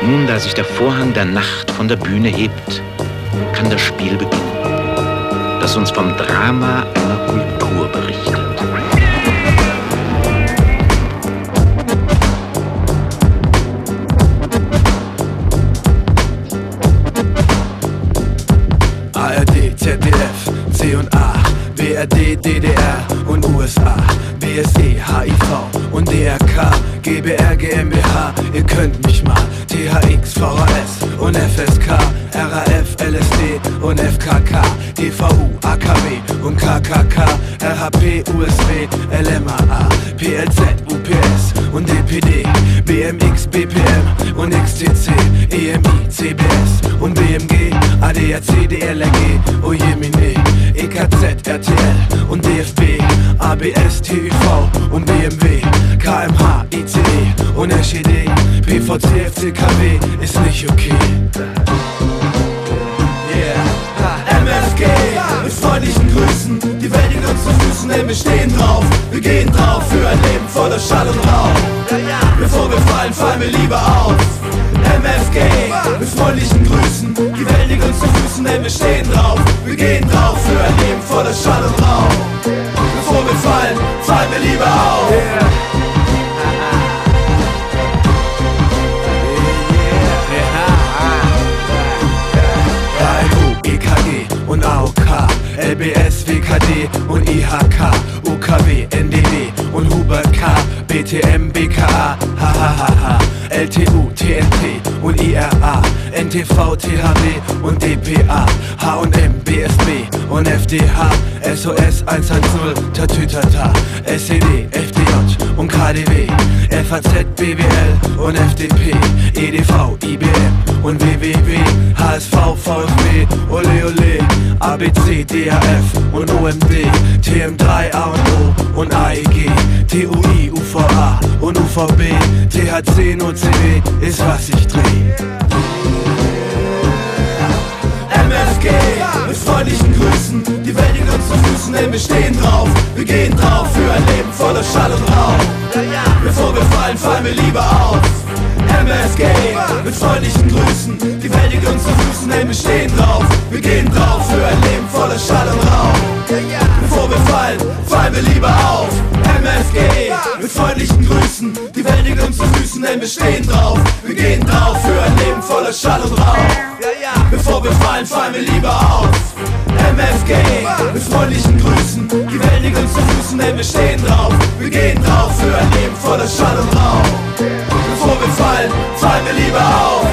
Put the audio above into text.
Nun, da sich der Vorhang der Nacht von der Bühne hebt, kann das Spiel beginnen, das uns vom Drama einer Kultur berichtet. ARD, ZDF, C&A, BRD, DDR und USA, BSE, HIV und DRK, GBR, GmbH, ihr könnt mich mal, THX, VHS und FSK, RAF, LSD und FKK, DVU, AKW und KKK, RHP, USW, LMAA, PLZ, UPS und DPD, BMX, BPM und XTC, EMI, CBS und BMG, ADAC, DLRG, Ojemine, EKZ, RTL und DFB, ABS, TÜV und BMW, KMH, ICE und SED, PVC, FCKW, ist nicht okay. MFG, mit freundlichen Grüßen, die Welt liegt uns zu Füßen, denn wir stehen drauf, wir gehen drauf für ein Leben voller Schall und Rauch. Bevor wir fallen, fallen wir lieber auf. MFG, mit freundlichen Grüßen, die Welt liegt uns zu Füßen, denn wir stehen drauf, wir gehen drauf für ein Leben voller Schall und Rauch. Bevor wir fallen, fallen wir lieber auf. EKG und AOK, LBS, WKD und IHK, UKW, NDW und Huber K, BTM, BKA, HHHH, LTU, TNT und IRA, NTV, THW und DPA, H&M, BSB und FDH, SOS 110, Tatütata, SED, FDJ und KDW, FAZ, BWL und FDP, EDV, IBM und WWW, HSV, VfB, Ole Ole, ABC, DHF und OMD, TM3, A und O und AEG, TUI, UVA und UVB, THC, NOCW, ist was ich dreh. MFG, mit freundlichen Grüßen, die Welt liegt uns zu Füßen, denn wir stehen drauf, wir gehen drauf für ein Leben voller Schall und Rauch. Bevor wir fallen, fallen wir lieber auf. MFG, mit freundlichen Grüßen, die Welt liegt uns zu Füßen, denn wir stehen drauf, wir gehen drauf für ein Leben voller Schall und Rauch. Bevor wir fallen, fallen wir lieber auf. MFG, mit freundlichen Grüßen, die Welt liegt uns zu Füßen, denn wir stehen drauf, wir gehen drauf für ein Leben voller Schall und Rauch. Bevor wir fallen, fallen wir lieber auf. MFG, mit freundlichen Grüßen, die Welt liegt uns zu Füßen, denn wir stehen drauf, wir gehen drauf für ein Leben voller Schall und Rauch. Bevor wir fallen, fallen wir lieber auf.